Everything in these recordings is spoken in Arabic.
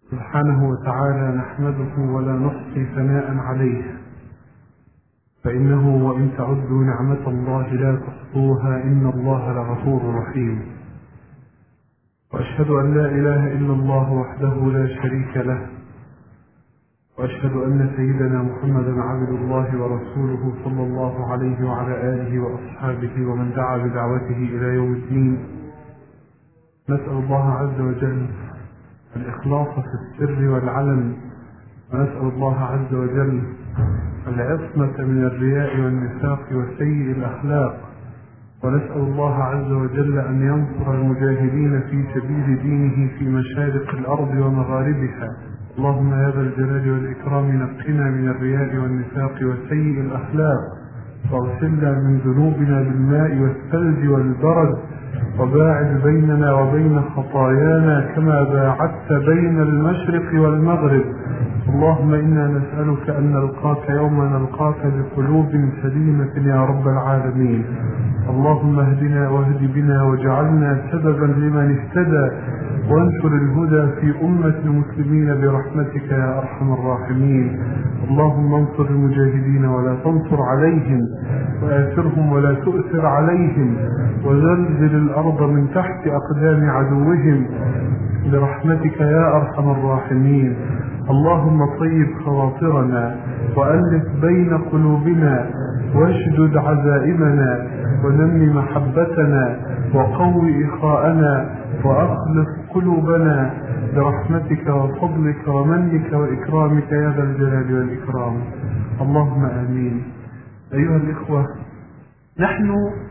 سبحانه وتعالى نحمده ولا نحصي ثناء عليه، فإنه وإن تعدوا نعمة الله لا تحصوها إن الله لغفور رحيم. وأشهد أن لا إله إلا الله وحده لا شريك له، وأشهد أن سيدنا محمدا عبد الله ورسوله صلى الله عليه وعلى آله وأصحابه ومن دعا بدعوته إلى يوم الدين. نسأل الله عز وجل الإخلاص في السر والعلن، ونسأل الله عز وجل العصمة من الرياء والنفاق وسيء الأخلاق، ونسأل الله عز وجل أن ينصر المجاهدين في سبيل دينه في مشارق الأرض ومغاربها. اللهم يا ذا الجلال والإكرام نقنا من الرياء والنفاق وسيء الأخلاق، واغسلنا من ذنوبنا بالماء والثلج والبرد، وباعد بيننا وبين خطايانا كما باعدت بين المشرق والمغرب. اللهم إنا نسألك أن نلقاك يوم نلقاك بقلوب سليمة يا رب العالمين. اللهم اهدنا واهد بنا واجعلنا سببا لمن اهتدى، وانشر الهدى في أمة المسلمين برحمتك يا أرحم الراحمين. اللهم انصر المجاهدين ولا تنصر عليهم، وآثرهم ولا تؤثر عليهم، وزلزل الأرض من تحت أقدام عدوهم برحمتك يا أرحم الراحمين. اللهم طيب خواطرنا، وألف بين قلوبنا، واشدد عزائمنا، ونمي محبتنا، وقوي إخاءنا، وأخلص قلوبنا برحمتك وفضلك ومنك وإكرامك يا ذا الجلال والإكرام. اللهم آمين. أيها الإخوة، نحن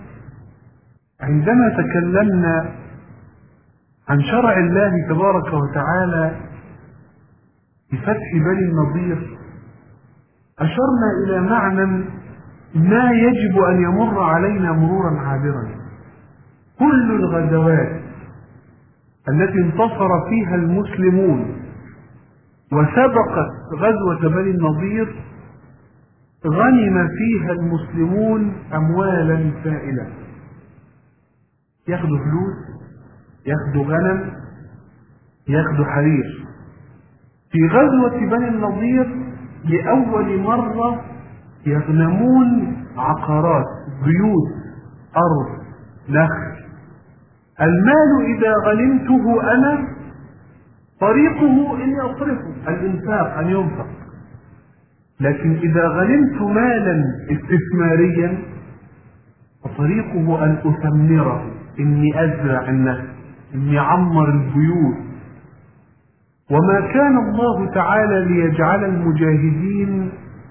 عندما تكلمنا عن شرع الله تبارك وتعالى بفتح بني النضير أشرنا إلى معنى ما يجب أن يمر علينا مرورا عابرا. كل الغزوات التي انتصر فيها المسلمون وسبقت غزوة بني النضير غنم فيها المسلمون أموالا سائلة، ياخدوا فلوس، ياخدوا غنم، ياخدوا حرير. في غزوة بني النضير لأول مرة يغنمون عقارات، بيوت، أرض، نخل. المال إذا غنمته أنا طريقه إني أصرفه، الإنفاق أن ينفق. لكن إذا غنمت مالا استثماريا فطريقه أن أثمره، إني أزرع النخل، إني أعمر البيوت. وما كان الله تعالى ليجعل المجاهدين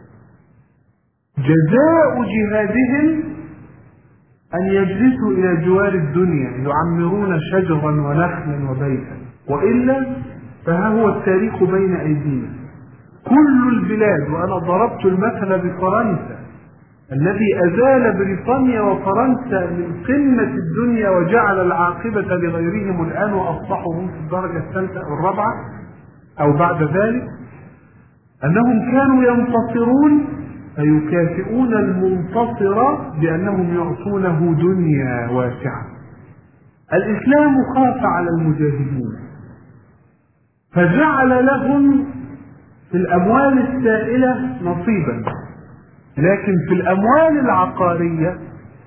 جزاء جهادهم أن يجلسوا إلى جوار الدنيا يعمرون شجرا ونخلا وبيتا، وإلا فها هو التاريخ بين أيدينا. كل البلاد، وأنا ضربت المثل بفرنسا الذي أزال بريطانيا وفرنسا من قمة الدنيا وجعل العاقبة لغيرهم الآن، وأصبحوا هم في الدرجة الثالثة أو الرابعة أو بعد ذلك، أنهم كانوا ينتصرون فيكافئون المنتصر بأنهم يعطونه دنيا واسعة. الإسلام خاف على المجاهدين فجعل لهم في الأموال السائلة نصيبا، لكن في الأموال العقارية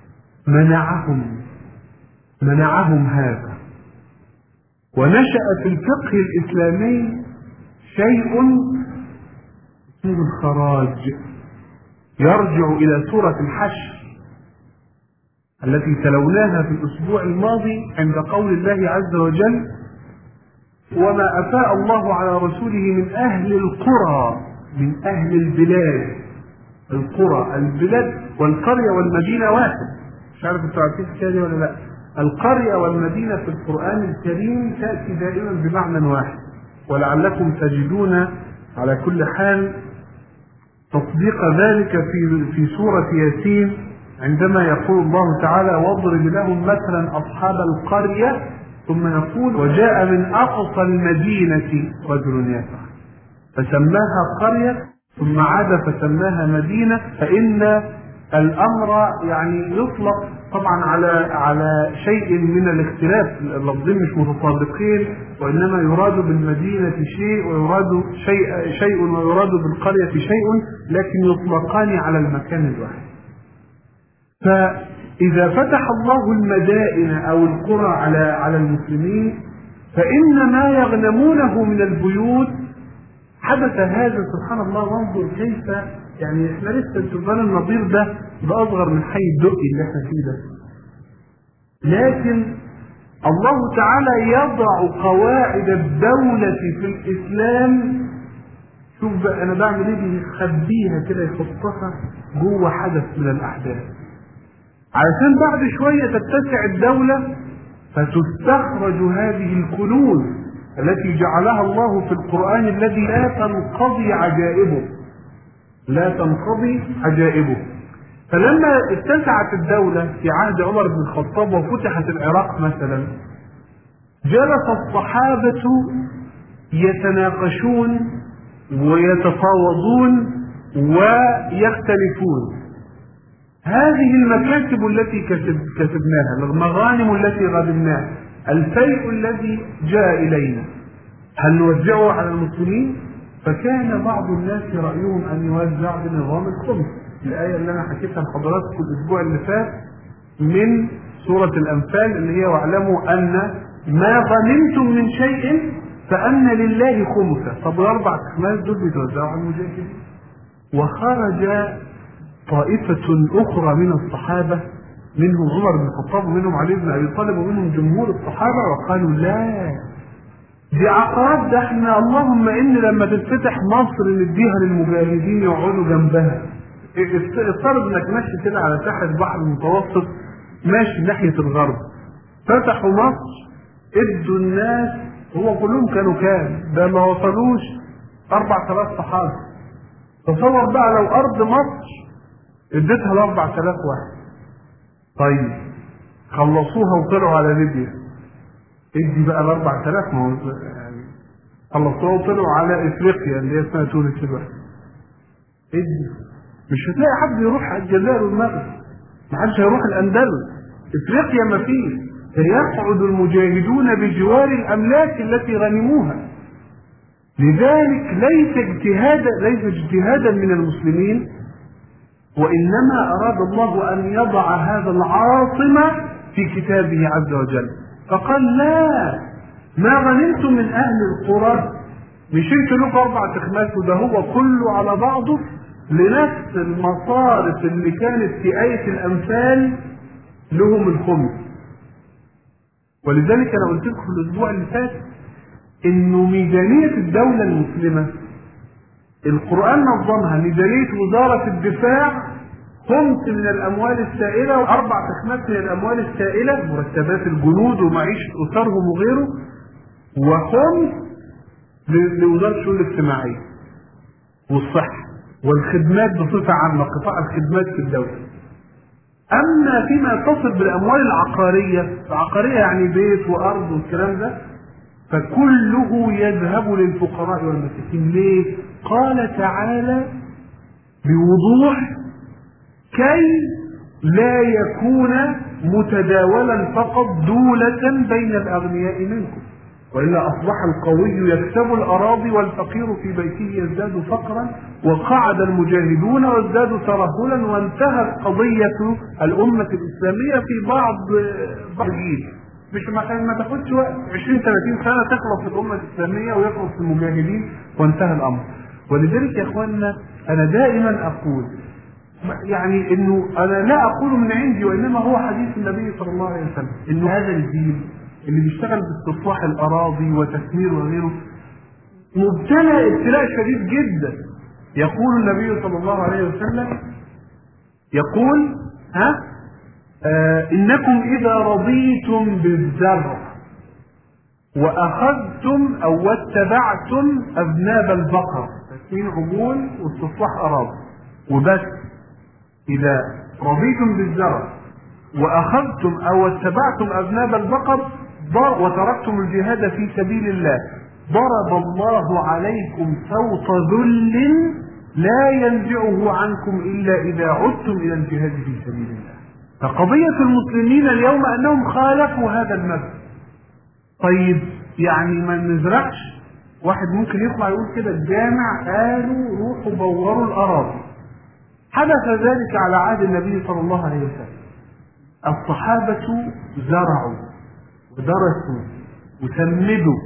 منعهم هذا. ونشأ في الفقه الإسلامي شيء اسمه الخراج، يرجع إلى سورة الحشر التي تلوناها في الأسبوع الماضي عند قول الله عز وجل: وما أفاء الله على رسوله من أهل القرى، من أهل البلاد. القرى، البلاد والقرية والمدينة واحد، مش عارف انتوا عارفين الحكاية ولا لا. القرية والمدينة في القرآن الكريم تأتي دائما بمعنى واحد، ولعلكم تجدون على كل حال تصديق ذلك في سورة ياسين عندما يقول الله تعالى: واضرب لهم مثلا أصحاب القرية، ثم يقول: وجاء من أقصى المدينة رجل يسعى، فسماها قرية ثم عاد فسماها مدينة. فإن الأمر يعني يطلق طبعا على شيء من الاختلاف، اللفظين مش متطابقين، وإنما يراد بالمدينة شيء ويراد شيء ويراد بالقرية شيء، لكن يطلقان على المكان الواحد. فإذا فتح الله المدائن أو القرى على المسلمين فإن ما يغنمونه من البيوت حدث هذا سبحان الله. وانظر كيف يعني احنا لسه السلطان النظير ده أصغر من حي الدقي اللي احنا فيه ده، لكن الله تعالى يضع قواعد الدولة في الإسلام. شوف بقى أنا بعمل إيه، بيخبيها كده يحطها جوه حدث من الأحداث علشان بعد شوية تتسع الدولة فتستخرج هذه الكنوز التي جعلها الله في القرآن الذي لا تنقضي عجائبه. فلما اتسعت الدولة في عهد عمر بن الخطاب وفتحت العراق مثلا، جلس الصحابة يتناقشون ويتفاوضون ويختلفون. هذه المكاسب التي كسبناها، المغانم التي غنمناها، الفيء الذي جاء إلينا، هل نوزعه على المسلمين؟ فكان بعض الناس رأيهم أن يوزع بنظام الخمس، الآية اللي أنا حكيتها لحضراتكم الأسبوع اللي فات من سورة الأنفال اللي هي واعلموا أن ما غنمتم من شيء فأن لله خمسه. طب الأربع أخماس دول بيتوزعوا على المجاهدين. وخرج طائفة أخرى من الصحابة منهم عمر بن الخطاب ومنهم علي بن أبي طالب ومنهم جمهور الصحابة وقالوا لا، دي عقارات، ده احنا اللهم إن لما تتفتح مصر نديها للمجاهدين يقعدوا جنبها. افترض انك ماشي كده على ساحة البحر المتوسط ماشي ناحية الغرب، فتحوا مصر ادوا الناس، هو كلهم كانوا كام؟ ده ما وصلوش 4000 صحابة. تصور بقى لو أرض مصر اديتها ل 4000 واحد. طيب خلصوها وطلعوا على ليبيا، ادي بقى ال 4000، ما هو يعني خلصوها وطلعوا على افريقيا اللي هي اسمها تونس بقى، ادي. مش هتلاقي حد يروح الجزائر والمغرب، ما حدش هيروح الاندلس، افريقيا ما فيه. سيقعد المجاهدون بجوار الاملاك التي غنموها. لذلك ليس اجتهادا من المسلمين، وانما اراد الله ان يضع هذا العاصمة في كتابه عز وجل، فقال لا، ما غنمتم من اهل القرى مش انتوا لكم 4 أخماس، وده هو كله على بعضه لنفس المصارف اللي كانت في آية الأنفال لهم الخمس. ولذلك أنا قلت لكم في الأسبوع اللي فات إنه ميزانية الدولة المسلمة القرآن نظمها ميزانية وزارة الدفاع 5 من الأموال السائلة و4 أخماس من الأموال السائلة، مرتبات الجنود ومعيشة أسرهم وغيره، و5 لوزارة الشؤون الاجتماعية والصحة والخدمات بصفة عامة، قطاع الخدمات في الدولة. أما فيما يتصل بالأموال العقارية يعني بيت وأرض والكلام ده، فكله يذهب للفقراء والمساكين. ليه؟ قال تعالى بوضوح كي لا يكون متداولا فقط دولة بين الأغنياء منكم، وإلا أصبح القوي يكسب الأراضي والفقير في بيته يزداد فقرا، وقعد المجاهدون وازدادوا ترهلا، وانتهت قضية الأمة الإسلامية في بعض جيل. مش ما تاخدش وقت 20-30 سنة تخلص الأمة الإسلامية ويخلص المجاهدين وانتهى الأمر. ولذلك يا إخواننا أنا دائما أقول يعني إنه أنا لا أقول من عندي، وإنما هو حديث النبي صلى الله عليه وسلم، إنه هذا الجيل اللي بيشتغل باستصلاح الأراضي وتثمير وغيره مبتلى ابتلاء شديد جدا. يقول النبي صلى الله عليه وسلم يقول إنكم إذا رضيتم بالزرع وأخذتم أو واتبعتم أذناب البقر، تكوين عجول واستصلاح أراضي وبس، إذا رضيتم بالزرع وأخذتم أو واتبعتم أذناب البقر وتركتم الجهاد في سبيل الله ضرب الله عليكم صوت ذل لا ينزعه عنكم إلا إذا عدتم إلى الجهاد في سبيل الله. فقضية المسلمين اليوم أنهم خالفوا هذا المبدأ. طيب يعني ما نزرعش. واحد ممكن يطلع يقول كده الجامع قالوا روحوا بوروا الأراضي. حدث ذلك على عهد النبي صلى الله عليه وسلم. الصحابة زرعوا ودرسوا وسمدوا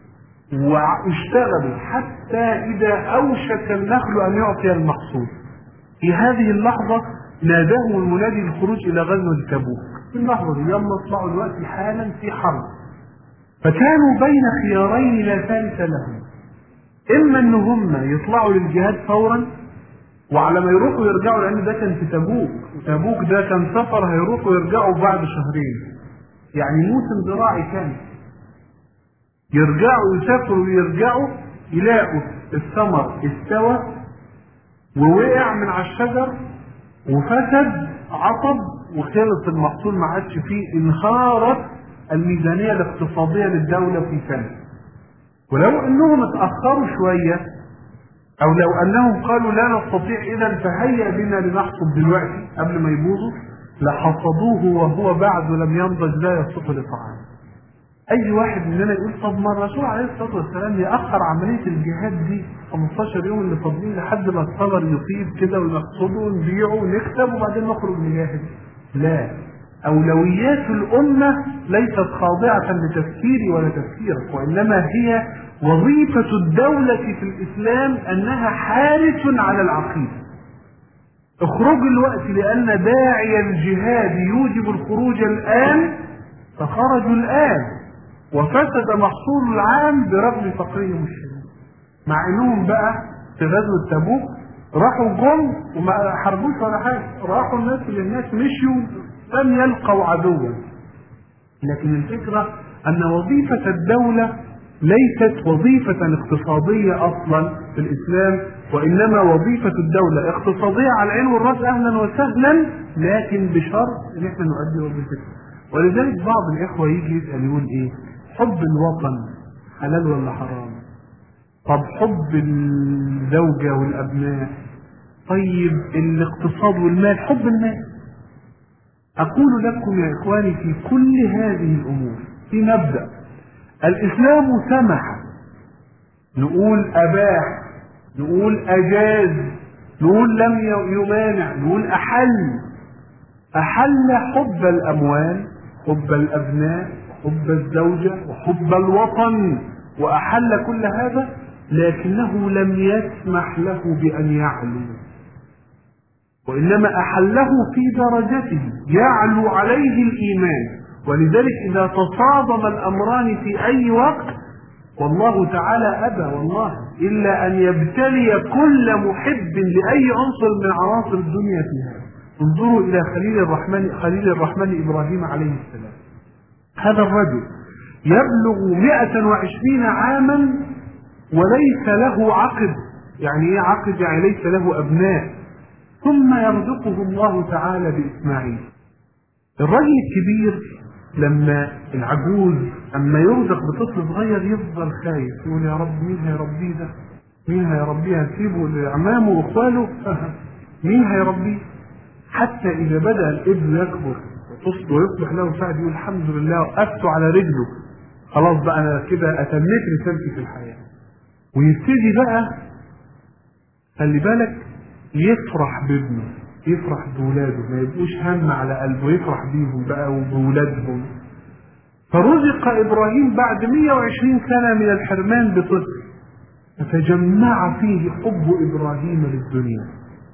واشتغلوا حتى إذا أوشك النخل أن يعطي المحصول. في هذه اللحظة ناداهم المنادي للخروج إلى غزوة تبوك. في اللحظة دي يلا اطلعوا الوقت حالا في حرب. فكانوا بين خيارين لا ثالث لهم، إما أن هم يطلعوا للجهاد فورا وعلى ما يروحوا يرجعوا، لأن ده كان في تبوك، وتبوك ده كان سفر هيروحوا يرجعوا بعد شهرين، يعني موسم زراعي كان. يرجعوا يسافروا ويرجعوا يلاقوا الثمر استوى ووقع من على الشجر وفسد عطب وخلص المحصول، ما عادش فيه، انهارت الميزانية الاقتصادية للدولة في سنة. ولو انهم اتأخروا شوية او لو انهم قالوا لا نستطيع اذا فهيا بنا لنحصد دلوقتي قبل ما يبوظوا، لحصدوه وهو بعد لم ينضج لا يصلح لطعام. اي واحد مننا يقول طب ما الرسول عليه الصلاه والسلام ياخر عمليه الجهاد دي 15 يوم اللي فاضلين لحد ما الثمر يطيب كده ونحصده ونبيعه ونكسب وبعدين نخرج نجاهد. لا، اولويات الامه ليست خاضعه لتفكيري ولا تفكيرك، وانما هي وظيفه الدوله في الاسلام انها حارس على العقيده. اخرجوا الوقت لان داعي الجهاد يوجب الخروج الان، فخرجوا الان وفسد محصول العام برغم فقرهم الشديد. مع انهم بقى في غزوة تبوك راحوا جم وما حاربوش ولا حاجة، راحوا الناس للناس مشيوا لم يلقوا عدوا. لكن الفكرة ان وظيفة الدولة ليست وظيفة اقتصادية اصلا في الاسلام، وانما وظيفة الدولة اقتصادية على العين والراس اهلا وسهلا، لكن بشرط ان احنا نؤدي وظيفتنا. ولذلك بعض الاخوة يجي يسأل يقول ايه؟ حب الوطن حلال ولا حرام؟ طب حب الزوجة والابناء؟ طيب الاقتصاد والمال، حب المال. اقول لكم يا اخواني في كل هذه الامور في مبدأ الاسلام سمح، نقول اباح، نقول اجاز، نقول لم يمانع، نقول احل حب الاموال، حب الابناء، حب الزوجة وحب الوطن، وأحل كل هذا، لكنه لم يسمح له بأن يعلو، وإنما أحله في درجته يعلو عليه الإيمان. ولذلك إذا تصادم الأمران في أي وقت والله تعالى أبى والله إلا أن يبتلي كل محب لأي عنصر من عناصر الدنيا فيها. انظروا إلى خليل الرحمن إبراهيم عليه السلام. هذا الرجل يبلغ 120 عاما وليس له عقب. يعني ايه عقب؟ يعني ليس له ابناء، ثم يرزقه الله تعالى باسماعيل. الرجل الكبير لما العجوز اما يرزق بطفل صغير يفضل خايف، يقول يا رب مين هيربيه ده؟ مين هيربيه؟ هنسيبه لعمامه واخواله؟ مين هيربيه؟ حتى اذا بدا الابن يكبر ويصبح له سعد يقول الحمد لله وقفت على رجله، خلاص بقى انا كده اتميت رسالتي في الحياه. ويبتدي بقى خلي بالك يفرح بابنه، يفرح بولاده، ما يبقوش هم على قلبه، يفرح بيهم بقى وبولادهم. فرزق ابراهيم بعد 120 سنه من الحرمان بطفل، فتجمع فيه حب ابراهيم للدنيا،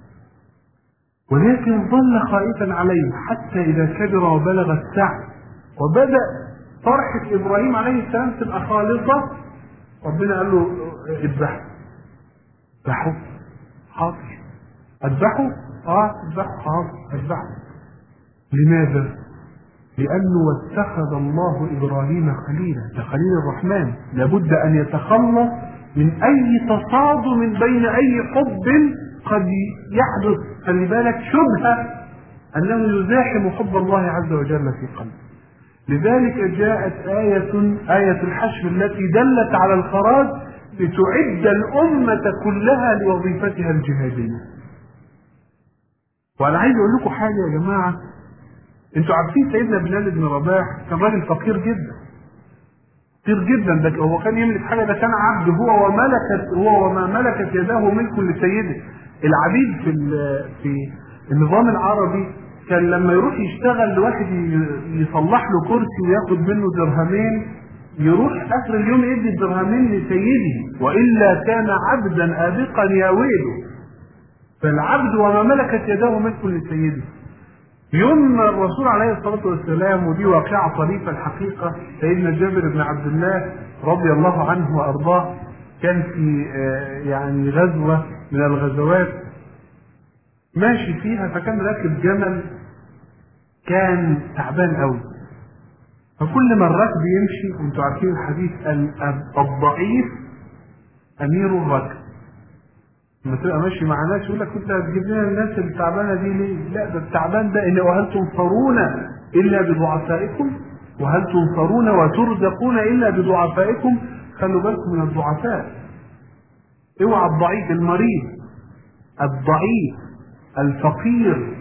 ولكن ظل خائفا عليه حتى إذا كبر وبلغ السعي وبدأ فرحة إبراهيم عليه السلام تبقى خالصة. ربنا قال له اذبحه. اذبحه؟ حاضر. اذبحه؟ اذبحه حاضر اذبحه. لماذا؟ لأنه اتخذ الله إبراهيم خليلا، ده خليل الرحمن، لابد أن يتخلص من أي تصادم بين أي حب قد يحدث. خلي بالك شبهة أنه يزاحم حب الله عز وجل في قلبه. لذلك جاءت آية الحشر التي دلت على الخراج لتعد الأمة كلها لوظيفتها الجهادية. وأنا عايز أقول لكم حاجة يا جماعة، أنتوا عارفين سيدنا بلال بن رباح كان راجل فقير جدا، كتير جدا. ده هو كان يملك حاجه، ده كان عبد هو وما ملكت يداه ملك لسيده. العبيد في النظام العربي كان لما يروح يشتغل لواحد يصلح له كرسي وياخد منه درهمين، يروح اخر اليوم يدي الدرهمين لسيده، والا كان عبدا ابقا يا ويله. فالعبد وما ملكت يداه ملك لسيده. يوم الرسول عليه الصلاه والسلام، ودي واقعه طريفه الحقيقه، سيدنا جابر بن عبد الله رضي الله عنه وارضاه كان في يعني غزوه من الغزوات ماشي فيها، فكان راكب جمل كان تعبان قوي. فكل ما الراكب يمشي، وانتوا عارفين الحديث الضعيف امير الركب، لما تبقى ماشي مع ناس يقول لك انت هتجيب لنا الناس التعبانه دي ليه؟ لا، ده التعبان ده ان وهل تنصرون الا بضعفائكم، وهل تنصرون وترزقون الا بضعفائكم. خلوا بالكم من الضعفاء، اوعى الضعيف، المريض، الضعيف، الفقير،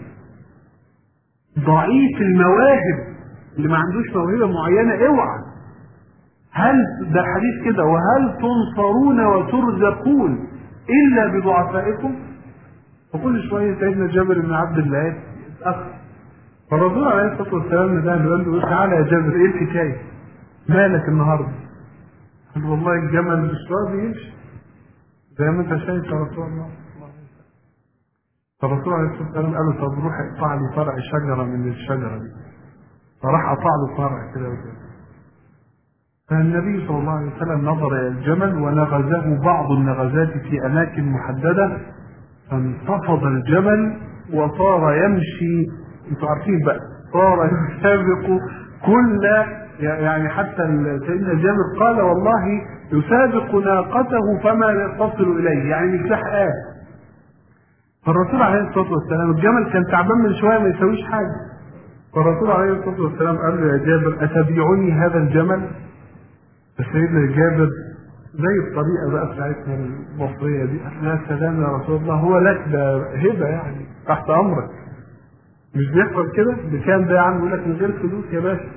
ضعيف المواهب اللي ما عندوش موهبه معينه، اوعى. هل ده الحديث كده، وهل تنصرون وترزقون الا بضعفائكم. فكل شويه سيدنا جابر بن عبد الله يتاخر، فالرسول عليه الصلاه والسلام ده قال له تعالى يا جابر، ايه الحكايه؟ مالك النهارده؟ قال والله الجمل مش راضي يمشي زي ما انت شايف يا رسول الله. فالرسول عليه الصلاه والسلام قال له طب روح اقطع لي فرع شجره من الشجره دي. فراح قطع له فرع كده وكده. فالنبي صلى الله عليه وسلم نظر الى الجمل ونغزه بعض النغزات في اماكن محدده، فانتفض الجمل وصار يمشي. انتوا عارفين بقى، صار يسابق كل، يعني حتى سيدنا جابر قال والله يسابق ناقته فما تصل اليه، يعني مش لحقاه. فالرسول عليه الصلاه والسلام الجمل كان تعبان من شويه ما يسويش حاجه، فالرسول عليه الصلاه والسلام قال له يا جابر اتبيعني هذا الجمل؟ فسيدنا جابر زي الطريقه بقى بتاعتنا المصريه دي، قال يا سلام يا رسول الله، هو لك ده هبه يعني تحت امرك. مش بيحصل كده؟ بكام ده يا عم؟ يقول لك من غير فلوس يا باشا.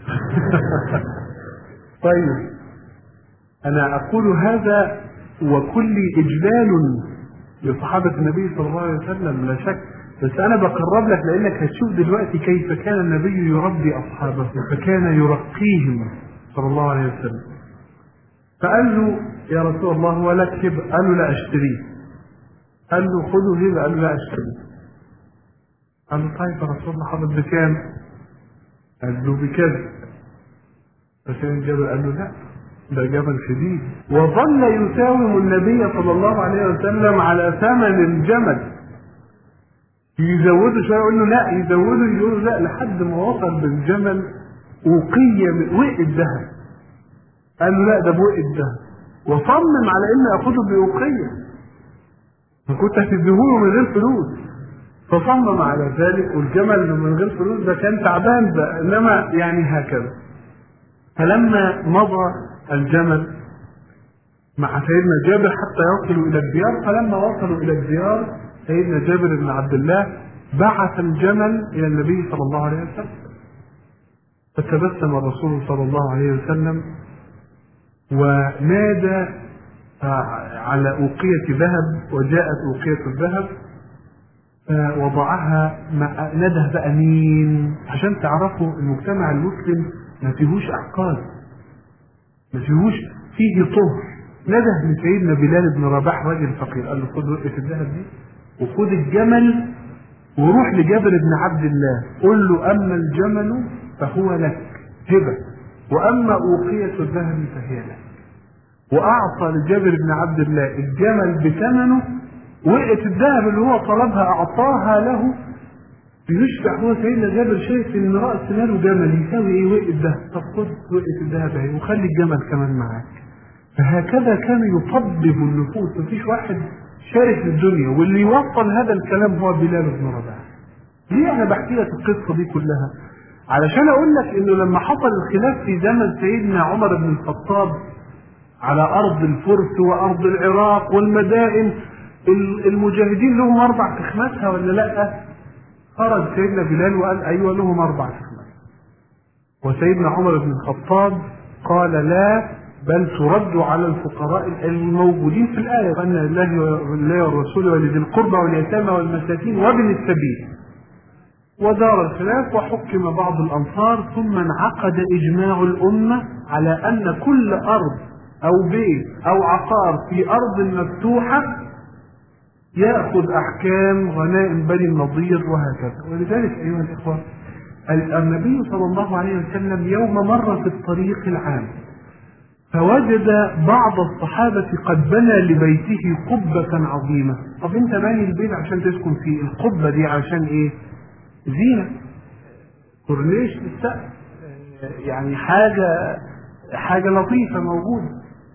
طيب انا اقول هذا وكل اجلال لصحابه النبي صلى الله عليه وسلم لا شك، بس انا بقرب لك لانك هتشوف دلوقتي كيف كان النبي يربي اصحابه، فكان يرقيهم صلى الله عليه وسلم. فقال له يا رسول الله هو لك هبه؟ قال له لا اشتريه. قال له خذه هبه؟ قال له لا اشتريه. قال له طيب يا رسول الله حضرتك بكام؟ قال له بكذا. فسيدنا جابر قال له لا، ده جبل شديد. وظل يساوم النبي صلى الله عليه وسلم على ثمن الجمل، يزوده شويه يقول له لا، يزوده يقول له لا، لحد ما وصل بالجمل وقية وقت الذهب. قال له لا، ده بوقت الذهب، وصمم على ان اخده بوقية، ما كنت هتديهوله من غير فلوس. فصمم على ذلك، والجمل من غير فلوس ده كان تعبان بقى، انما يعني هكذا. فلما مضى الجمل مع سيدنا جابر حتى يصلوا الى الديار، فلما وصلوا الى الديار سيدنا جابر بن عبد الله بعث الجمل الى النبي صلى الله عليه وسلم، فتبسم الرسول صلى الله عليه وسلم ونادى على أوقية ذهب، وجاءت أوقية الذهب وضعها. نده بقى مين؟ عشان تعرفوا المجتمع المسلم ما فيهوش أحقاد، ما فيهوش، فيه طهر. نده لسيدنا بلال بن رباح راجل فقير، قال له خد وقفة الذهب دي وخد الجمل وروح لجابر بن عبد الله قل له أما الجمل فهو لك هبة، وأما أوقية الذهب فهي لك. وأعطى لجابر بن عبد الله الجمل بثمنه، وقت الذهب اللي هو طلبها أعطاها له. بيشبع هو سيدنا جابر شايف ان رأس ماله جمل يساوي ايه وقت الذهب، طب خد وقت الذهب اهي وخلي الجمل كمان معاك. فهكذا كان يطبب النفوس، مفيش واحد شارك للدنيا، واللي يوصل هذا الكلام هو بلال بن رباح. ليه انا بحكي لك القصه دي كلها؟ علشان اقول لك انه لما حصل الخلاف في زمن سيدنا عمر بن الخطاب على ارض الفرس وارض العراق والمدائن، المجاهدين لهم 4 تخماسها ولا لا؟ خرج سيدنا بلال وقال ايوه لهم 4 تخماس. وسيدنا عمر بن الخطاب قال لا، بل ترد على الفقراء الموجودين في الآية، أن لله والرسول ولذي القربى واليتامى والمساكين وابن السبيل. ودار الخلاف وحكم بعض الأمصار، ثم انعقد إجماع الأمة على أن كل أرض أو بيت أو عقار في أرض مفتوحة يأخذ أحكام غنائم بني النضير وهكذا. ولذلك أيها الإخوة، النبي صلى الله عليه وسلم يوم مر في الطريق العام فوجد بعض الصحابة قد بنى لبيته قبة عظيمة. طب انت باني البيت عشان تسكن فيه، القبة دي عشان ايه؟ زينة، كورنيش للسقف، يعني حاجة لطيفة موجودة.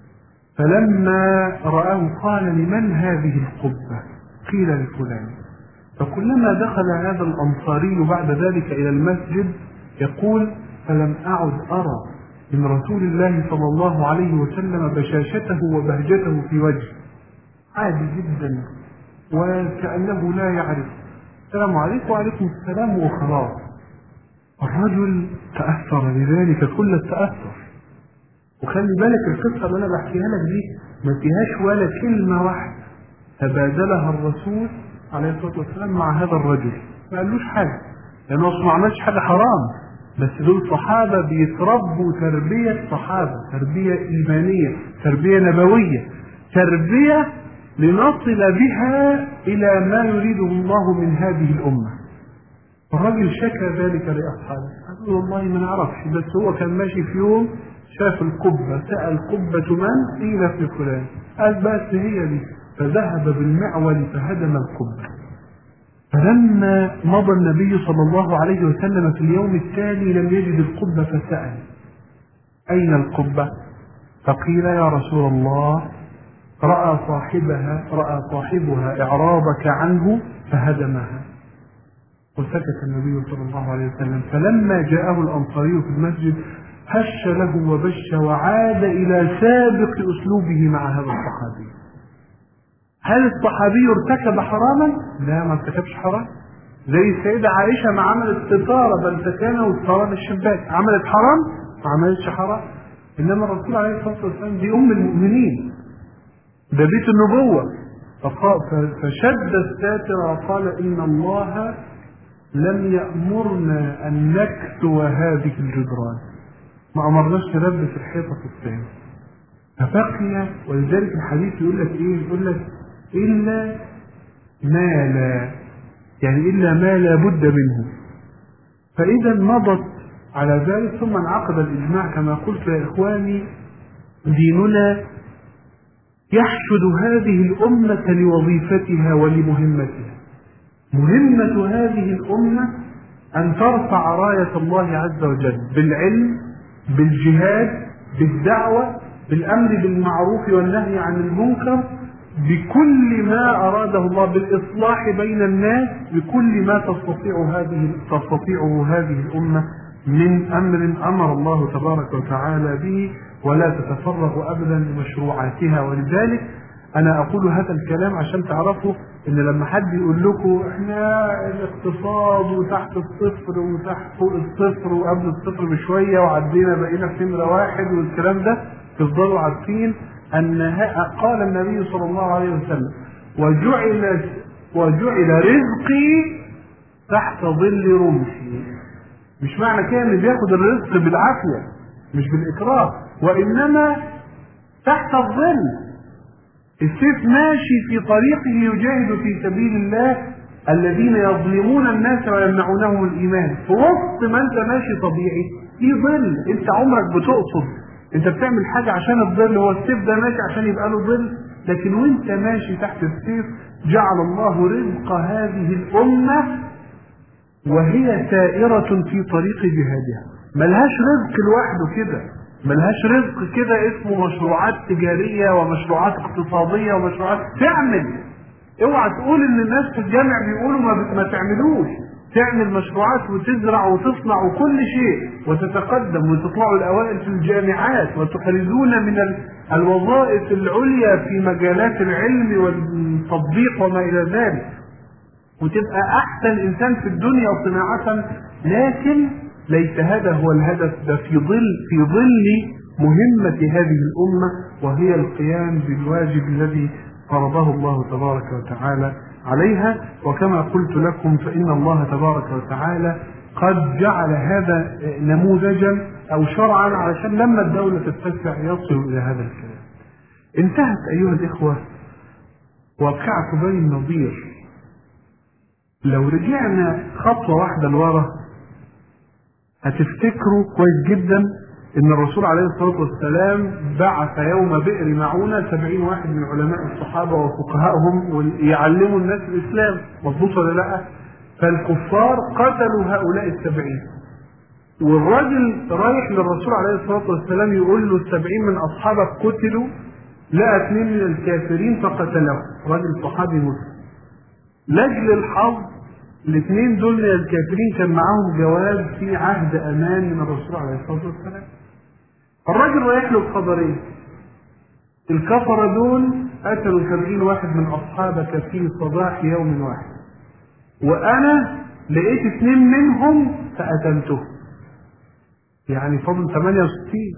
فلما رآه قال لمن هذه القبة؟ قيل لفلان. فكلما دخل هذا الأنصاري بعد ذلك إلى المسجد يقول فلم أعد أرى من رسول الله صلى الله عليه وسلم بشاشته وبهجته في وجهه، عادي جدا وكأنه لا يعرف، السلام عليكم وعليكم السلام وخلاص. الرجل تأثر بذلك كل التأثر. وخلي بالك القصة اللي أنا بحكيها لك دي ما فيهاش ولا كلمة واحدة تبادلها الرسول عليه الصلاة والسلام مع هذا الرجل، ما قالوش حاجة، لأنه ما عملش حاجة حرام، بس دول صحابة بيتربوا تربية صحابة، تربية إيمانية، تربية نبوية، تربية لنصل بها إلى ما يريده الله من هذه الأمة. الرجل شكى ذلك لأصحابه، قالوا والله ما نعرفش، بس هو كان ماشي في يوم شاف القبة، سأل قبة من؟ قيل ابن فلان، قال بس هي دي، فذهب بالمعول فهدم القبة. فلما مضى النبي صلى الله عليه وسلم في اليوم التالي لم يجد القبة، فسأل أين القبة؟ فقيل يا رسول الله رأى صاحبها إعراضك عنه فهدمها. وسكت النبي صلى الله عليه وسلم. فلما جاءه الأنصاري في المسجد هش له وبش وعاد إلى سابق أسلوبه مع هذا الصحابي. هل الصحابي ارتكب حراما؟ لا، ما ارتكبش حرام. زي السيدة عائشة ما عملت ستارة بل سكانه وستارة الشباك، عملت حرام؟ ما عملتش حرام. إنما الرسول عليه الصلاة والسلام دي أم المؤمنين، ده بيت النبوة. فشد الساتر وقال إن الله لم يأمرنا أن نكسو هذه الجدران، ما أمرناش نلبس الحيطة في الثاني. فبقي، ولذلك الحديث يقول لك إيه؟ يقول لك إلا ما لا، يعني إلا ما لا بد منه. فإذا مضت على ذلك، ثم انعقد الإجماع كما قلت يا إخواني. ديننا يحشد هذه الأمة لوظيفتها ولمهمتها. مهمة هذه الأمة أن ترفع راية الله عز وجل بالعلم، بالجهاد، بالدعوة، بالأمر بالمعروف والنهي عن المنكر، بكل ما أراده الله، بالإصلاح بين الناس، بكل ما تستطيعه هذه الأمة من أمر أمر الله تبارك وتعالى به، ولا تتفرغ أبدا لمشروعاتها. ولذلك أنا أقول هذا الكلام عشان تعرفوا إن لما حد يقول لكم إحنا الاقتصاد وتحت الصفر وتحت فوق الصفر وقبل الصفر بشوية وعدينا بقينا في نمرة واحد والكلام ده، تفضلوا عارفين أن قال النبي صلى الله عليه وسلم وجعل رزقي تحت ظل رمحي. مش معنى كده إن بياخد الرزق بالعافية، مش بالإكراه، وإنما تحت الظل. السيف ماشي في طريقه يجاهد في سبيل الله الذين يظلمون الناس ويمنعونهم الإيمان. في وسط ما أنت ماشي طبيعي في ظل، أنت عمرك بتقصد، أنت بتعمل حاجة عشان الظل، هو السيف ده ماشي عشان يبقى له ظل، لكن وأنت ماشي تحت السيف جعل الله رزق هذه الأمة وهي سائرة في طريق جهادها. ملهاش رزق لوحده كده، ملهاش رزق كده اسمه مشروعات تجارية ومشروعات اقتصادية ومشروعات تعمل. اوعى تقول ان الناس في الجامع بيقولوا ما تعملوش، تعمل مشروعات وتزرع وتصنع وكل شيء وتتقدم وتطلعوا الاوائل في الجامعات وتخرجون من الوظائف العليا في مجالات العلم والتطبيق وما الى ذلك، وتبقى احسن انسان في الدنيا صناعة. لكن ليس هذا هو الهدف، ده في ظل مهمة هذه الأمة، وهي القيام بالواجب الذي فرضه الله تبارك وتعالى عليها. وكما قلت لكم فإن الله تبارك وتعالى قد جعل هذا نموذجا أو شرعا علشان لما الدولة تتسع يصل إلى هذا الكلام. انتهت أيها الإخوة واقعة بني النضير. لو رجعنا خطوة واحدة لورا هتفتكروا كويس جدا ان الرسول عليه الصلاة والسلام بعث يوم بئر معونة 70 واحد من علماء الصحابة وفقهائهم يعلموا الناس الاسلام، مضبوط ولا لا؟ فالكفار قتلوا هؤلاء 70، والراجل رايح للرسول عليه الصلاة والسلام يقول له 70 من اصحابك قتلوا، لقى 2 من الكافرين فقتلهم، راجل صحابي مسلم. لاجل الحظ الاثنين دول من الكافرين كان معاهم جواب في عهد امان من الرسول عليه الصلاه والسلام. الراجل رايح له بخبرين، الكفره دول قتلوا 70 واحد من اصحابك في صباح يوم واحد، وانا لقيت 2 منهم فقتلتهم، يعني فضل 68،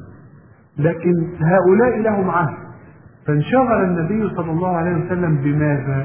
لكن هؤلاء لهم عهد. فانشغل النبي صلى الله عليه وسلم بماذا؟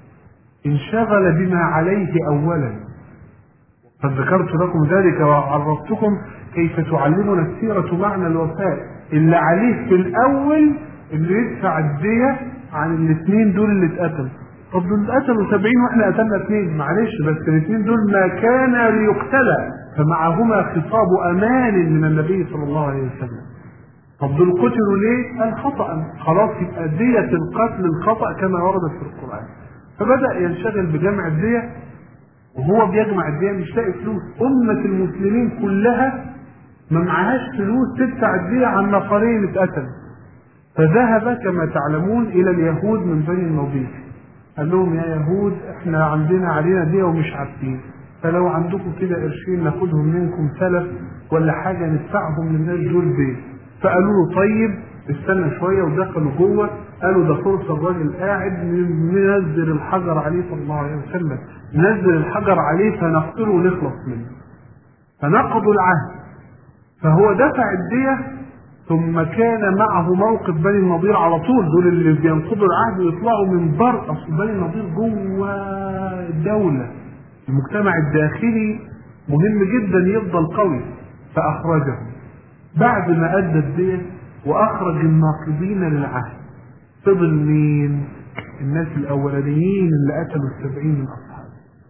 انشغل بما عليه اولا. قد ذكرت لكم ذلك وعرفتكم كيف تعلمنا السيرة معنى الوفاء. اللي عليه في الاول اللي يدفع الدية عن الاثنين دول اللي اتقتلوا. طب دول اتقتلوا 70 واحنا قتلنا 2، معلش بس الاثنين دول ما كان ليقتلى، فمعهما خطاب امان من النبي صلى الله عليه وسلم. طب دول قتلوا ليه؟ قال خطأ، خلاص يبقى دية القتل الخطأ كما وردت في القرآن. فبدأ ينشغل بجمع الدية، وهو بيجمع الدية مش لاقي فلوس. أمة المسلمين كلها ما معهاش فلوس تدفع الدية عن نفرين اتقتلوا. فذهب كما تعلمون إلى اليهود من بني النضير، قال لهم يا يهود احنا عندنا علينا دية ومش عارفين، فلو عندكم كده قرشين ناخدهم منكم سلف ولا حاجة ندفعهم للناس دول بيه. فقالوا له طيب استنى شوية، ودخلوا جوه قالوا ده فرصة، الراجل قاعد ننزل الحجر عليه صلى الله عليه وسلم، ننزل الحجر عليه فنقتله ونخلص منه. فنقضوا العهد، فهو دفع الدية ثم كان معه موقف بني النضير على طول. دول اللي بينقضوا العهد ويطلعوا من بر، اصل بني النضير جوه الدولة، المجتمع الداخلي مهم جدا يفضل قوي. فأخرجهم بعد ما أدى الدية وأخرج الناقضين للعهد. فضل مين؟ الناس الأولانيين اللي قتلوا 70 من أصحابه.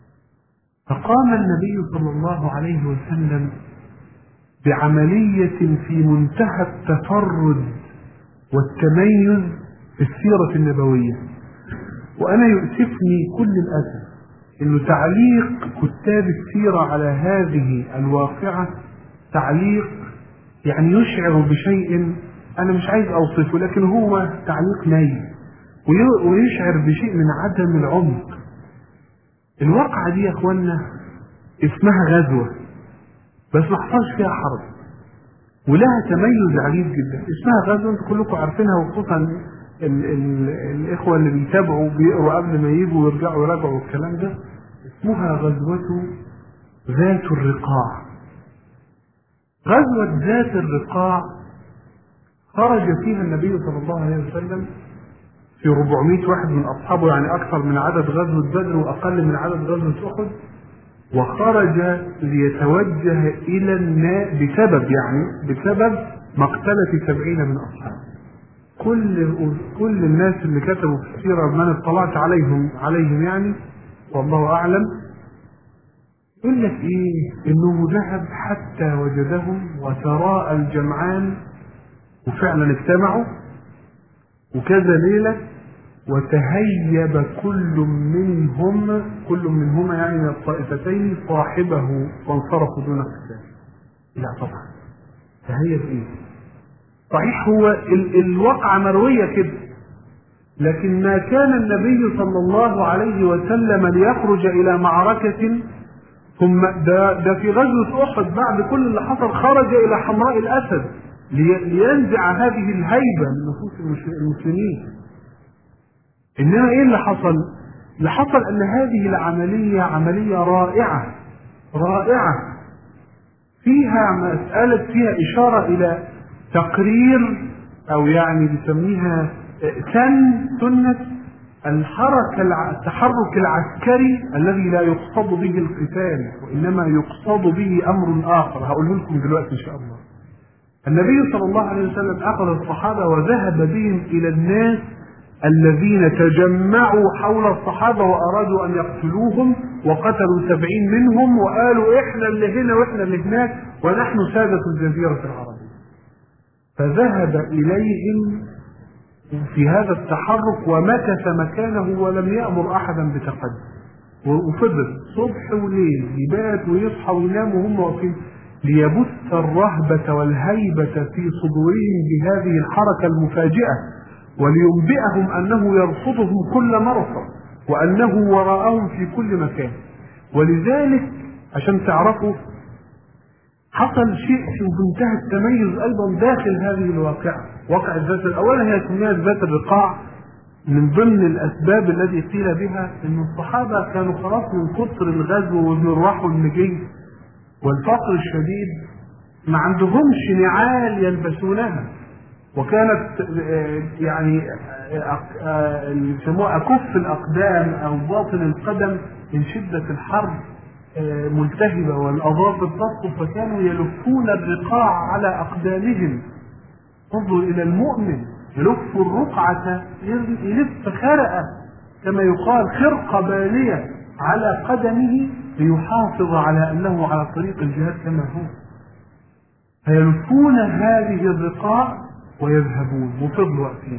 فقام النبي صلى الله عليه وسلم بعملية في منتهى التفرد والتميز في السيرة النبوية. وأنا يؤسفني كل الأسف إنه تعليق كتاب السيرة على هذه الواقعة تعليق يعني يشعر بشيء أنا مش عايز أوصفه، لكن هو تعليق نايم ويشعر بشيء من عدم العمق. الواقعة دي يا أخوانا اسمها غزوة، بس ما حصلش فيها حرب، ولها تميز عجيب جدا. اسمها غزوة انتوا كلكم عارفينها، وخصوصا الإخوة اللي بيتابعوا بيقروا قبل ما يجوا ويرجعوا يراجعوا الكلام ده. اسمها غزوة ذات الرقاع. غزوة ذات الرقاع خرج فيها النبي صلى الله عليه وسلم في 400 واحد من أصحابه، يعني أكثر من عدد غزوة بدر وأقل من عدد غزوة أحد. وخرج ليتوجه إلى بسبب مقتلة 70 من أصحابه. كل الناس اللي كتبوا في السيرة من اطلعت عليهم يعني والله أعلم، يقول لك إيه؟ إنه ذهب حتى وجدهم وتراءى الجمعان، وفعلا اجتمعوا وكذا ليلة، وتهيب كل منهما يعني من الطائفتين صاحبه وانصرفوا دون قتال. لا طبعا تهيب ايه؟ صحيح هو الواقعة مروية كده، لكن ما كان النبي صلى الله عليه وسلم ليخرج الى معركة ثم ده في غزوة أحد بعد كل اللي حصل خرج الى حمراء الاسد لينزع هذه الهيبة من نفوس المسلمين. إنما إيه اللي حصل؟ اللي حصل أن هذه العملية عملية رائعة فيها مسألة، فيها إشارة إلى تقرير أو يعني بيسميها سنة التحرك العسكري الذي لا يقصد به القتال وإنما يقصد به أمر آخر هقوله لكم دلوقتي إن شاء الله. النبي صلى الله عليه وسلم أخذ الصحابة وذهب بهم إلى الناس الذين تجمعوا حول الصحابة وأرادوا أن يقتلوهم وقتلوا 70 منهم وقالوا إحنا اللي هنا وإحنا اللي هناك ونحن سادة الجزيرة العربية. فذهب إليهم في هذا التحرك ومكث مكانه ولم يأمر أحدا بتقدم، وفضل صبح وليل يبات ويصحى وينام وهم واقفين ليبث الرهبة والهيبة في صدورهم بهذه الحركة المفاجئة ولينبئهم أنه يرصدهم كل مرصد وأنه وراءهم في كل مكان. ولذلك عشان تعرفوا حصل شيء في منتهى التميز أيضا داخل هذه الواقعة. واقع الذات الأولى هي سميت ذات الرقاع. من ضمن الأسباب التي قيل بها أن الصحابة كانوا خلاص من كثر الغزو والمروح والمجي والفقر الشديد ما عندهمش نعال يلبسونها، وكانت يعني يسموها أكف الأقدام أو باطن القدم من شدة الحر ملتهبة والأظافر تسقط، فكانوا يلفون الرقاع على أقدامهم. انظروا إلى المؤمن يلف الرقعة يلف خرقة كما يقال خرقة بالية على قدمه ليحافظ على أنه على طريق الجهاد كما هو. فيلفون هذه الرقاع ويذهبون وفضلوا واقفين.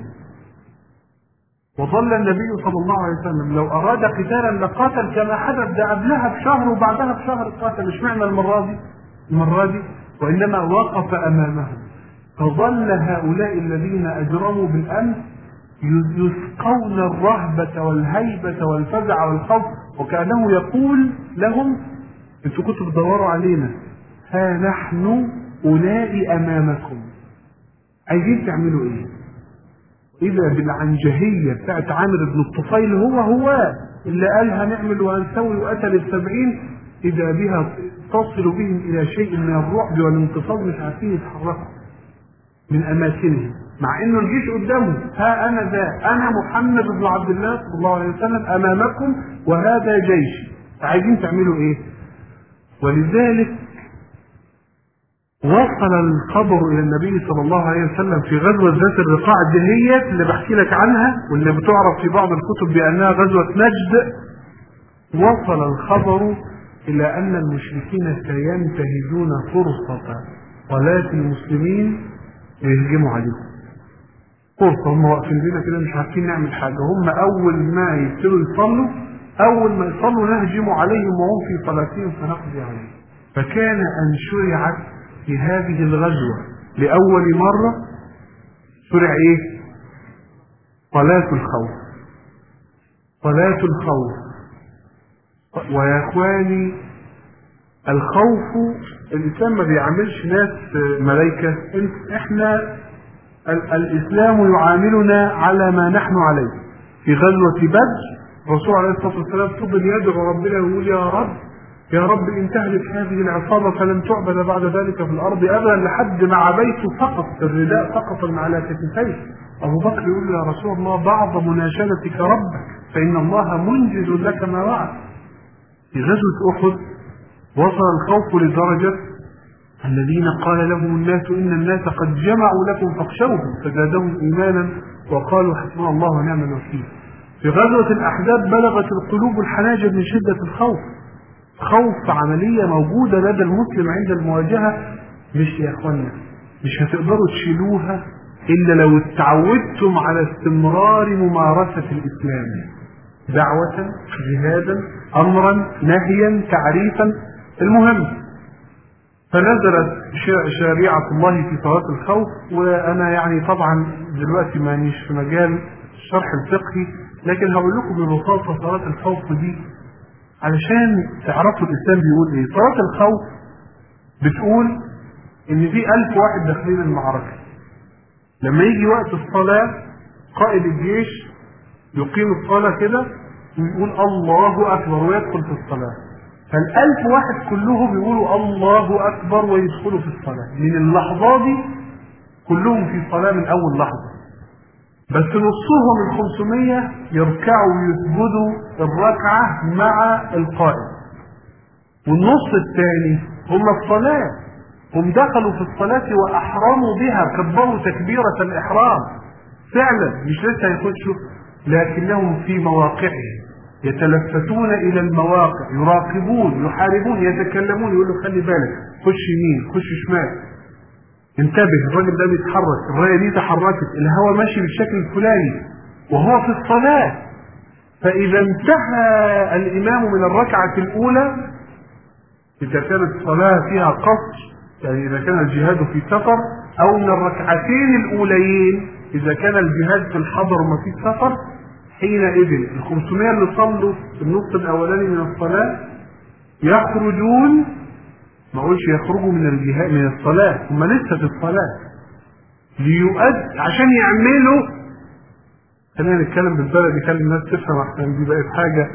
وظل النبي صلى الله عليه وسلم لو أراد قتالا لقاتل كما حدث ده قبلها بشهر وبعدها بشهر قاتل. مش معنى المرة دي وإنما وقف أمامهم. فظل هؤلاء الذين أجرموا بالأمس يسقون الرهبة والهيبة والفزع والخوف، وكأنه يقول لهم انتوا كنتوا بتدوروا علينا، ها نحن أولئك أمامكم، عايزين تعملوا ايه؟ إذا بالعنجهية بتاعت عامر بن الطفيل هو اللي قال هنعمل وهنسوي وقتل 70، إذا بها تصل بهم إلى شيء من الرعب والانتصاب، مش عارفين يتحركوا من أماكنهم مع إنه الجيش قدامهم. ها أنا ذا أنا محمد بن عبد الله صلى الله عليه وسلم أمامكم وهذا جيش، عايزين تعملوا إيه؟ ولذلك وصل الخبر إلى النبي صلى الله عليه وسلم في غزوة ذات الرقاع الدهية اللي بحكي لك عنها واللي بتعرف في بعض الكتب بأنها غزوة نجد. وصل الخبر إلى أن المشركين سينتهزون فرصة صلاة المسلمين ويهجموا عليهم. فرصة هم واقفين بينا كده مش عارفين نعمل حاجة، هم أول ما يبتدوا يصلوا نهجموا عليهم وهم في صلاتهم فنقضي عليهم. فكان أن شرعت في هذه الغزوة لأول مرة شرع إيه؟ صلاة الخوف. صلاة الخوف. ويا إخواني الخوف الإسلام ما بيعاملش ناس ملايكة، إحنا الإسلام يعاملنا على ما نحن عليه. في غزوة بدر الرسول عليه الصلاة والسلام فضل يدعو ربنا ويقول يا رب إن تهلك هذه العصابة فلن تعبد بعد ذلك في الأرض أبدا، لحد ما عبيته سقط الرداء سقط من على كتفيه. أبو بكر يقول يا رسول الله بعض مناشدتك ربك فإن الله منجز لك ما وعد. في غزوة أحد وصل الخوف لدرجة الذين قال لهم الناس إن الناس قد جمعوا لكم فاخشوهم فزادهم إيمانا وقالوا حسبنا الله ونعم الوكيل. في غزوة الأحزاب بلغت القلوب الحناجر من شدة الخوف. خوف عملية موجودة لدى المسلم عند المواجهة، مش يا أخوانا مش هتقدروا تشيلوها إلا لو اتعودتم على استمرار ممارسة الإسلام دعوة جهادا أمرا نهيا تعريفا. المهم فنزلت شريعة الله في صلاة الخوف. وأنا يعني طبعا دلوقتي مانيش في مجال الشرح الفقهي، لكن هقول لكم ببساطة صلاة الخوف دي علشان تعرفوا الإسلام بيقول إيه. صلاة الخوف بتقول إن في 1000 واحد داخلين المعركة، لما يجي وقت الصلاة قائد الجيش يقيم الصلاة كده ويقول الله أكبر ويدخل في الصلاة، فال1000 واحد كلهم يقولوا الله أكبر ويدخلوا في الصلاة. من اللحظة دي كلهم في صلاة من أول لحظة، بس نصهم ال 500 يركعوا ويسجدوا الركعة مع القائم، والنص الثاني هم في صلاة، هم دخلوا في الصلاة وأحرموا بها، كبروا تكبيرة الإحرام فعلا، مش لسه يخشوا، لكنهم في مواقعهم يتلفتون إلى المواقع، يراقبون، يحاربون، يتكلمون، يقولوا خلي بالك، خش يمين، خش شمال، انتبه، الراجل ده بيتحرك، الراية دي تحركت، الهواء ماشي بالشكل الفلاني، وهو في الصلاة. فإذا انتهى الإمام من الركعة الأولى، إذا كانت الصلاة فيها قصر، يعني إذا كان الجهاد في سفر، أو من الركعتين الأوليين إذا كان الجهاد في الحضر وما في سفر، حينئذ ال 500 اللي صلوا في النص الأولاني من الصلاة يخرجون، ما اقولش يخرجوا من الجهاد من الصلاة، هم لسه في الصلاة، عشان يعملوا، خلينا نتكلم بالبلد يخلي الناس تفهم احسن، دي بقت حاجة،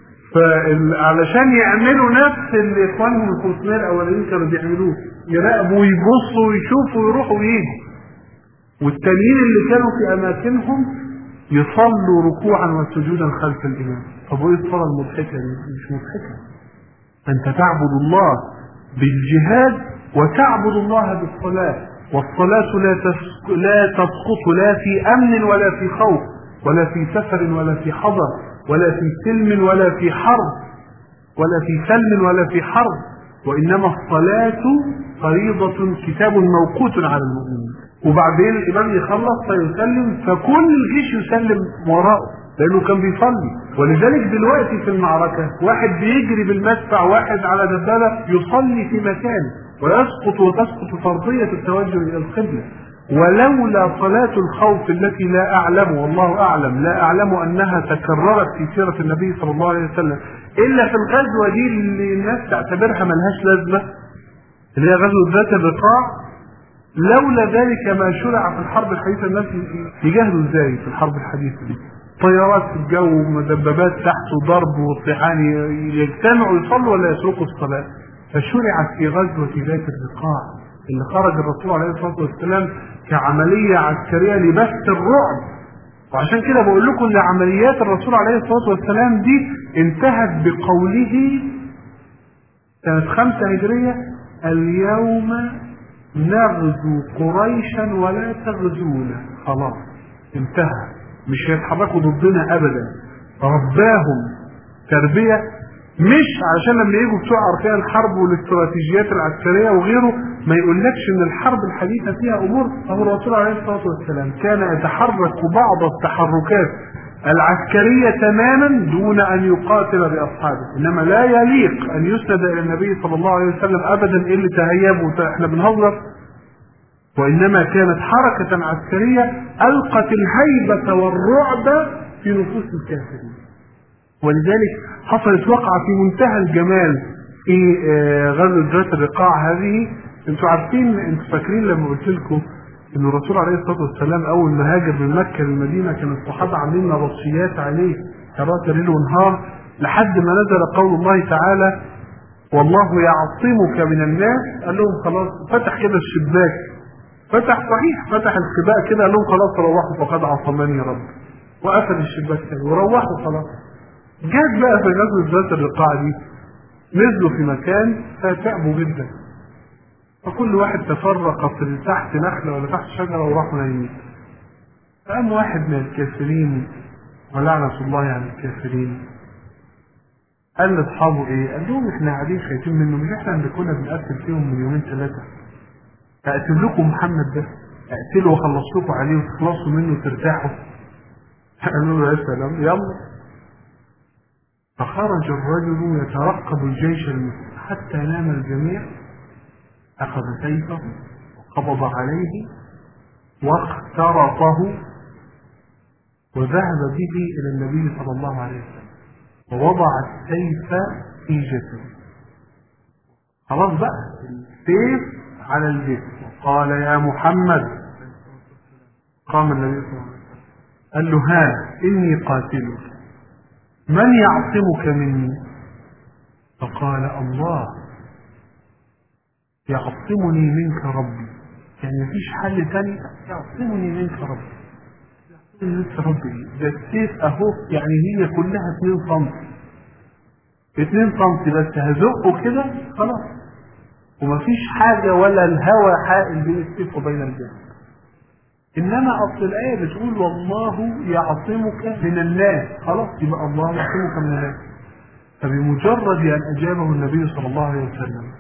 علشان يعملوا نفس اللي اخوانهم ال 500 الاولانيين كانوا بيعملوه، يراقبوا ويبصوا ويشوفوا ويروحوا ويجوا، والتانيين اللي كانوا في اماكنهم يصلوا ركوعا وسجودا خلف الامام. طب وايه الصلاة المضحكة دي؟ مش مضحكة، انت تعبد الله بالجهاد وتعبد الله بالصلاة، والصلاة لا تسقط لا في أمن ولا في خوف ولا في سفر ولا في حضر ولا في سلم ولا في حرب ولا في سلم ولا في حرب، وإنما الصلاة فريضة كتاب موقوت على المؤمنين. وبعدين الإمام يخلص فيسلم، فكل الجيش يسلم وراءه لأنه كان بيصلي. ولذلك دلوقتي في المعركة واحد بيجري بالمدفع، واحد على دبابة يصلي في مكان، وتسقط فرضية التوجه إلى القبلة. ولولا صلاة الخوف التي لا أعلم، والله أعلم، لا أعلم أنها تكررت في سيرة النبي صلى الله عليه وسلم إلا في الغزوة دي اللي الناس تعتبرها ملهاش لازمة، اللي هي غزوة ذات الرقاع. لولا ذلك ما شرع في الحرب الحديثة. الناس يجاهدوا ازاي في الحرب الحديثة دي؟ طيارات في الجو ومدببات تحت وضرب وطحان، يجتمعوا يصلوا ولا يتركوا الصلاة؟ فشرعت في غزوة ذات الرقاع اللي خرج الرسول عليه الصلاة والسلام كعملية عسكرية لبث الرعب. وعشان كده بقول لكم ان عمليات الرسول عليه الصلاة والسلام دي انتهت بقوله سنة 5 هجرية: اليوم نغزو قريشا ولا تغزونا. خلاص انتهى، مش هيتحركوا ضدنا ابدا. رباهم تربية، مش علشان لما يجوا بتوع اركان الحرب والاستراتيجيات العسكرية وغيره ما يقولكش ان الحرب الحديثة فيها امور. ابو الرسول عليه الصلاة والسلام كان يتحرك بعض التحركات العسكرية تماما دون ان يقاتل باصحابه، انما لا يليق ان يسند الى النبي صلى الله عليه وسلم ابدا اللي تهيب احنا بنهزر، وانما كانت حركة عسكرية القت الهيبة والرعب في نفوس الكافرين. ولذلك حصلت وقعة في منتهى الجمال في غزوة ذات الرقاع هذه. انتوا عارفين، انتوا فاكرين لما قلت لكم ان الرسول عليه الصلاة والسلام اول ما هاجر من مكة للمدينة كان الصحابة عاملين نبطشيات عليه كرات ليل ونهار، لحد ما نزل قول الله تعالى: والله يعصمك من الناس. قال لهم خلاص، فتح كده الشباك، فتح الخباء كده، قال لهم خلاص روحوا فقد عصمني رب، وقفل الشباك تاني وروحوا خلاص. جات بقى في غزوة ذات الرقاع دي نزلوا في مكان فتعبوا جدا، فكل واحد تفرق في تحت نخلة ولا تحت شجرة وراحوا نايمين. فقام واحد من الكافرين، ولعنة الله على الكافرين، قال لاصحابه ايه؟ قال لهم احنا قاعدين خايفين منه، مش احنا اللي كنا بنقتل فيهم من يومين 3؟ اقتل لكم محمد ده، اقتله واخلص لكم عليه وتخلصوا منه وترتاحوا. قالوا له يا سلام، يلا. فخرج الرجل يترقب الجيش المسلم حتى نام الجميع، أخذ سيفه وقبض عليه واخترطه وذهب به إلى النبي صلى الله عليه وسلم ووضع السيف في جسده. خلاص بقى السيف على الجسم، وقال: يا محمد. قام النبي صلى الله عليه وسلم قال له: ها إني قاتلك، من يعصمك مني؟ فقال: الله يعصمني منك ربي. يعني مفيش حل تاني. يعصمني منك ربي. يعصمني منك ربي، ده السيف اهو، يعني هي كلها 2 سم، 2 سم بس هزقه كده خلاص، ومفيش حاجة ولا الهوى حائل بين السيف وبين الجنة. إنما أصل الآية بتقول والله يعصمك من الناس، خلاص يبقى الله يعصمك من الناس. فبمجرد أن أجابه النبي صلى الله عليه وسلم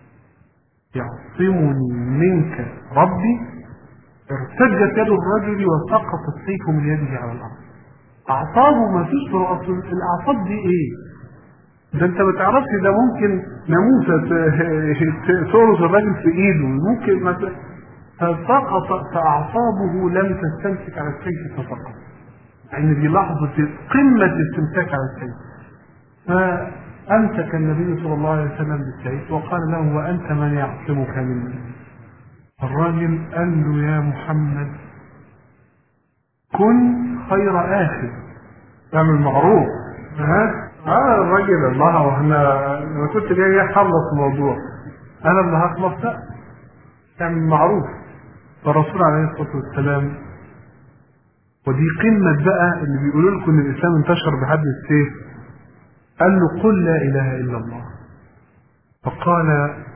يعصمني منك ربي، ارتجت يد الرجل وسقط السيف من يده على الأرض. أعصابه ما فيش في رأسه. الأعصاب دي إيه؟ ده أنت ما تعرفش، ده ممكن ناموسة تورث الرجل في إيده، ممكن ما فسقط، فأعصابه لم تستمسك على السيف فسقط. يعني دي لحظة قمة الاستمساك على السيف. فأمسك النبي صلى الله عليه وسلم بالسيف وقال له وأنت من يعصمك مني؟ الراجل قال له يا محمد كن خير آخر، اعمل معروف. الراجل الله، وانا كنت جاي اخلص الموضوع، انا اللي هخلص، لا اعمل معروف. فالرسول عليه الصلاة والسلام، ودي قمة بقى اللي بيقولوا لكم ان الاسلام انتشر بحد السيف، قال له قل لا اله الا الله. فقال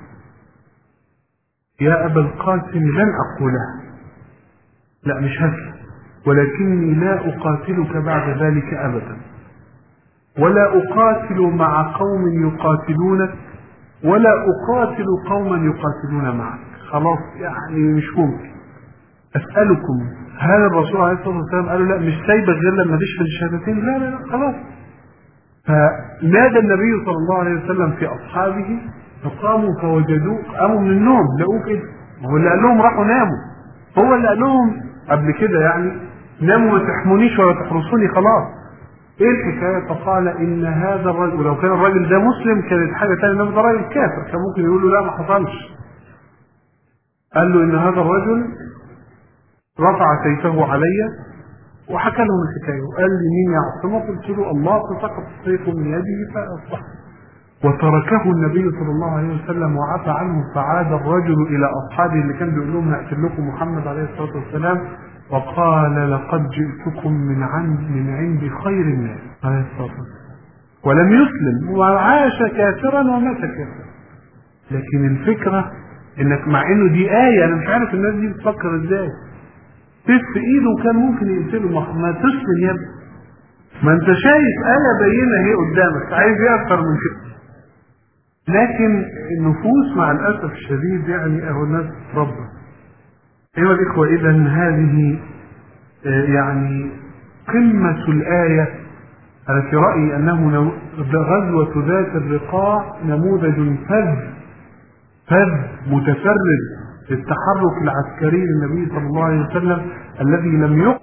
يا ابا القاسم لن اقولها، لا مش هسلم، ولكني لا اقاتلك بعد ذلك ابدا، ولا اقاتل مع قوم يقاتلونك، ولا اقاتل قوما يقاتلون معك. خلاص يعني مش ممكن. اسألكم، هل الرسول عليه الصلاة والسلام قال له لا مش سايبك غير لما تشهد الشهادتين؟ لا لا لا خلاص. فنادى النبي صلى الله عليه وسلم في اصحابه فقاموا فوجدوه، قاموا من النوم لقوه كده. هو اللي قال لهم راحوا ناموا، هو اللي قال لهم قبل كده يعني ناموا ما تحمونيش ولا تحرسوني خلاص. ايه الحكايه؟ فقال ان هذا الرجل، ولو كان الراجل ده مسلم كانت حاجه ثانيه، انما ده راجل كافر كان ممكن يقول له لا ما حصلش. قال له ان هذا الرجل رفع سيفه علي وحكى لهم الحكايه، وقال لي مين يعصمك؟ قلت له الله، فسقط السيف من يده فاصبح. وتركه النبي صلى الله عليه وسلم وعفى عنه. فعاد الرجل الى اصحابه اللي كان بيقول لهم هقتل لكم محمد عليه الصلاه والسلام، وقال لقد جئتكم من عند خير الناس عليه الصلاه والسلام، ولم يسلم وعاش كافرا ومات كافرا. لكن الفكره انك مع انه دي ايه، انا مش عارف الناس دي بتفكر ازاي، سيف في ايده كان ممكن يقتله، ما تسلم يا ابني، ما انت شايف ايه بينه هي قدامك، عايز ايه اكتر من كده؟ لكن النفوس مع الاسف الشديد يعني اهو الناس تتربى. ايها الاخوه، اذا هذه يعني قمه الايه التي رايي انه غزوه ذات الرقاع نموذج فذ متفرد للتحرك العسكري للنبي صلى الله عليه وسلم الذي لم